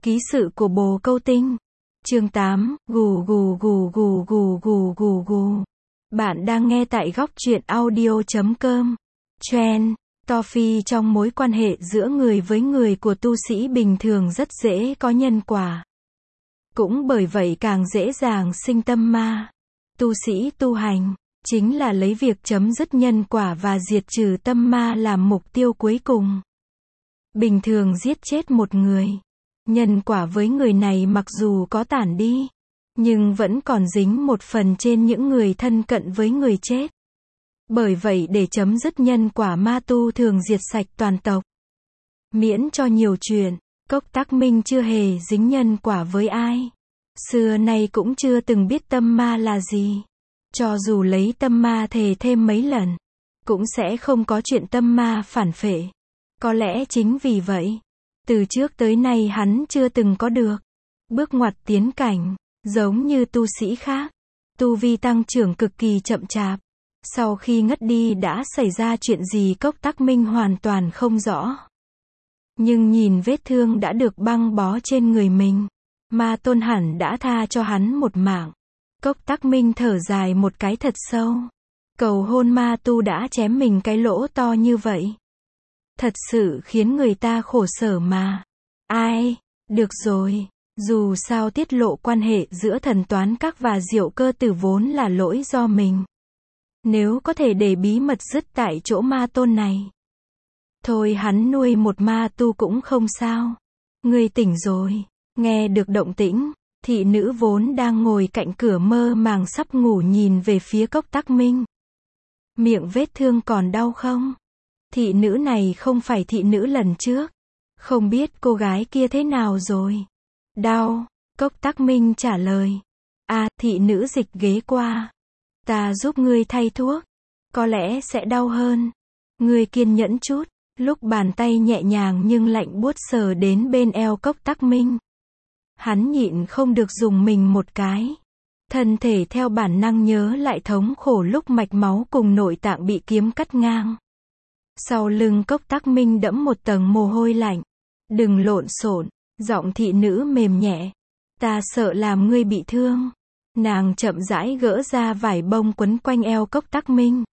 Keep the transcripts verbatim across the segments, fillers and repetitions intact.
Ký sự của Bồ Câu Tinh. Chương tám, gù gù gù gù gù gù gù gù. Bạn đang nghe tại góc truyện audio chấm com. Trend, Toffee trong mối quan hệ giữa người với người của tu sĩ bình thường rất dễ có nhân quả. Cũng bởi vậy càng dễ dàng sinh tâm ma. Tu sĩ tu hành, chính là lấy việc chấm dứt nhân quả và diệt trừ tâm ma làm mục tiêu cuối cùng. Bình thường giết chết một người, nhân quả với người này mặc dù có tản đi, nhưng vẫn còn dính một phần trên những người thân cận với người chết. Bởi vậy để chấm dứt nhân quả, ma tu thường diệt sạch toàn tộc. Miễn cho nhiều chuyện, Cốc Tác Minh chưa hề dính nhân quả với ai. Xưa nay cũng chưa từng biết tâm ma là gì. Cho dù lấy tâm ma thề thêm mấy lần, cũng sẽ không có chuyện tâm ma phản phệ. Có lẽ chính vì vậy, từ trước tới nay hắn chưa từng có được bước ngoặt tiến cảnh, giống như tu sĩ khác. Tu vi tăng trưởng cực kỳ chậm chạp. Sau khi ngất đi đã xảy ra chuyện gì Cốc Tác Minh hoàn toàn không rõ. Nhưng nhìn vết thương đã được băng bó trên người mình, Ma Tôn hẳn đã tha cho hắn một mạng. Cốc Tác Minh thở dài một cái thật sâu. Cầu hôn ma tu đã chém mình cái lỗ to như vậy. Thật sự khiến người ta khổ sở mà. Ai, được rồi, dù sao tiết lộ quan hệ giữa Thần Toán Các và Diệu Cơ Tử vốn là lỗi do mình. Nếu có thể để bí mật dứt tại chỗ ma tôn này, thôi hắn nuôi một ma tu cũng không sao. Ngươi tỉnh rồi. Nghe được động tĩnh, thị nữ vốn đang ngồi cạnh cửa mơ màng sắp ngủ nhìn về phía Cốc Tác Minh. Miệng vết thương còn đau không? Thị nữ này không phải thị nữ lần trước. Không biết cô gái kia thế nào rồi? Đau, Cốc Tác Minh trả lời. À, thị nữ dịch ghế qua. Ta giúp ngươi thay thuốc. Có lẽ sẽ đau hơn. Ngươi kiên nhẫn chút. Lúc bàn tay nhẹ nhàng nhưng lạnh buốt sờ đến bên eo Cốc Tác Minh, hắn nhịn không được dùng mình một cái. Thân thể theo bản năng nhớ lại thống khổ lúc mạch máu cùng nội tạng bị kiếm cắt ngang. Sau lưng Cốc Tác Minh đẫm một tầng mồ hôi lạnh. Đừng lộn xộn, giọng thị nữ mềm nhẹ. Ta sợ làm ngươi bị thương. Nàng chậm rãi gỡ ra vải bông quấn quanh eo Cốc Tác Minh.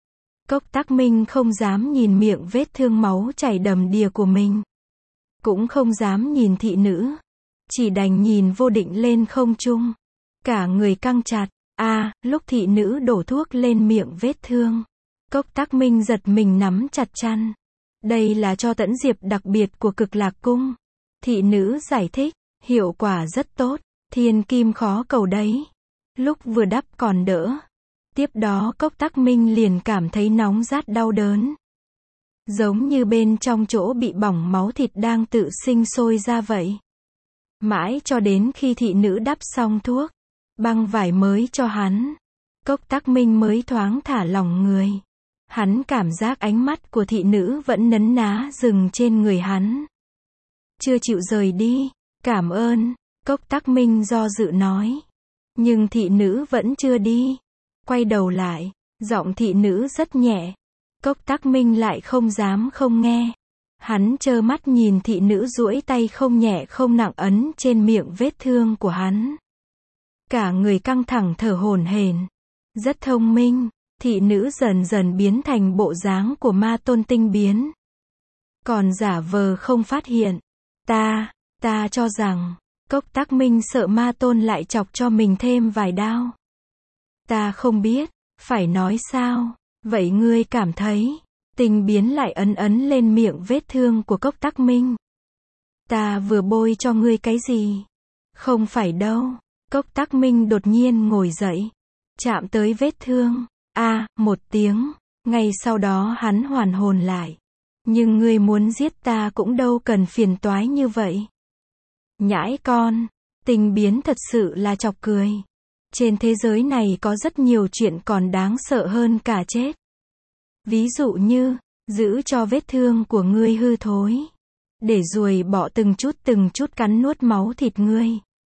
Cốc Tác Minh không dám nhìn miệng vết thương máu chảy đầm đìa của mình. Cũng không dám nhìn thị nữ. Chỉ đành nhìn vô định lên không trung. Cả người căng chặt. À, lúc thị nữ đổ thuốc lên miệng vết thương, Cốc Tác Minh giật mình nắm chặt chăn. Đây là cho tẫn diệp đặc biệt của Cực Lạc Cung. Thị nữ giải thích, hiệu quả rất tốt, thiên kim khó cầu đấy. Lúc vừa đắp còn đỡ. Tiếp đó Cốc Tác Minh liền cảm thấy nóng rát đau đớn. Giống như bên trong chỗ bị bỏng máu thịt đang tự sinh sôi ra vậy. Mãi cho đến khi thị nữ đắp xong thuốc, băng vải mới cho hắn, Cốc Tác Minh mới thoáng thả lỏng người. Hắn cảm giác ánh mắt của thị nữ vẫn nấn ná dừng trên người hắn. Chưa chịu rời đi. Cảm ơn, Cốc Tác Minh do dự nói. Nhưng thị nữ vẫn chưa đi. Quay đầu lại, giọng thị nữ rất nhẹ. Cốc Tác Minh lại không dám không nghe. Hắn trơ mắt nhìn thị nữ duỗi tay không nhẹ không nặng ấn trên miệng vết thương của hắn. Cả người căng thẳng thở hổn hển. Rất thông minh, thị nữ dần dần biến thành bộ dáng của ma tôn tinh biến. Còn giả vờ không phát hiện. Ta, ta cho rằng, Cốc Tác Minh sợ ma tôn lại chọc cho mình thêm vài đao. Ta không biết, phải nói sao, vậy ngươi cảm thấy, tinh biến lại ấn ấn lên miệng vết thương của Cốc Tác Minh. Ta vừa bôi cho ngươi cái gì? Không phải đâu. Cốc Tác Minh đột nhiên ngồi dậy, chạm tới vết thương. A, một tiếng, ngay sau đó hắn hoàn hồn lại. Nhưng ngươi muốn giết ta cũng đâu cần phiền toái như vậy. Nhãi con, tinh biến thật sự là chọc cười. Trên thế giới này có rất nhiều chuyện còn đáng sợ hơn cả chết. Ví dụ như, giữ cho vết thương của ngươi hư thối. Để ruồi bọ từng chút từng chút cắn nuốt máu thịt ngươi.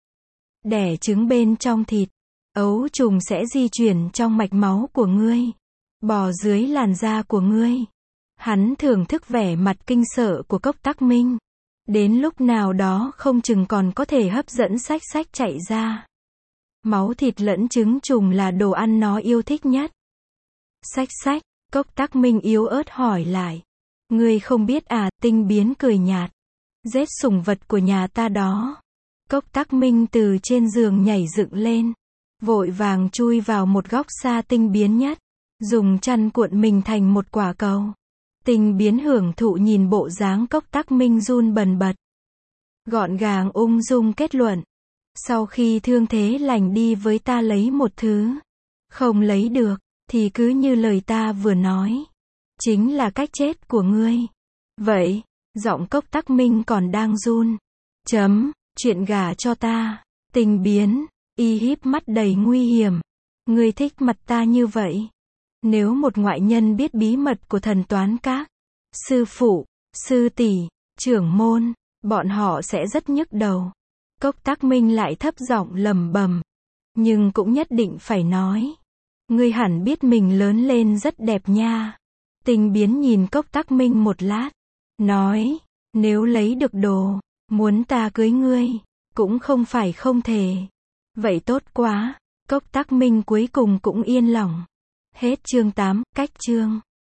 Đẻ trứng bên trong thịt. Ấu trùng sẽ di chuyển trong mạch máu của ngươi. Bò dưới làn da của ngươi. Hắn thưởng thức vẻ mặt kinh sợ của Cốc Tác Minh. Đến lúc nào đó không chừng còn có thể hấp dẫn xách xách chạy ra. Máu thịt lẫn trứng trùng là đồ ăn nó yêu thích nhất. Xách xách, Cốc Tắc Minh yếu ớt hỏi lại. Ngươi không biết à, Tinh Biến cười nhạt. Giết sủng vật của nhà ta đó. Cốc Tắc Minh từ trên giường nhảy dựng lên. Vội vàng chui vào một góc xa Tinh Biến nhất. Dùng chăn cuộn mình thành một quả cầu. Tinh Biến hưởng thụ nhìn bộ dáng Cốc Tắc Minh run bần bật. Gọn gàng ung dung kết luận. Sau khi thương thế lành đi với ta lấy một thứ. Không lấy được, thì cứ như lời ta vừa nói. Chính là cách chết của ngươi. Vậy, giọng Cốc Tắc Minh còn đang run. Chấm, chuyện gả cho ta. Tinh Biến, y híp mắt đầy nguy hiểm. Ngươi thích mặt ta như vậy. Nếu một ngoại nhân biết bí mật của thần toán các, sư phụ, sư tỷ, trưởng môn, bọn họ sẽ rất nhức đầu. Cốc Tắc Minh lại thấp giọng lẩm bẩm. Nhưng cũng nhất định phải nói. Ngươi hẳn biết mình lớn lên rất đẹp nha. Tinh Biến nhìn Cốc Tắc Minh một lát. Nói, nếu lấy được đồ, muốn ta cưới ngươi, cũng không phải không thể. Vậy tốt quá. Cốc Tắc Minh cuối cùng cũng yên lòng. Hết chương tám, cách chương.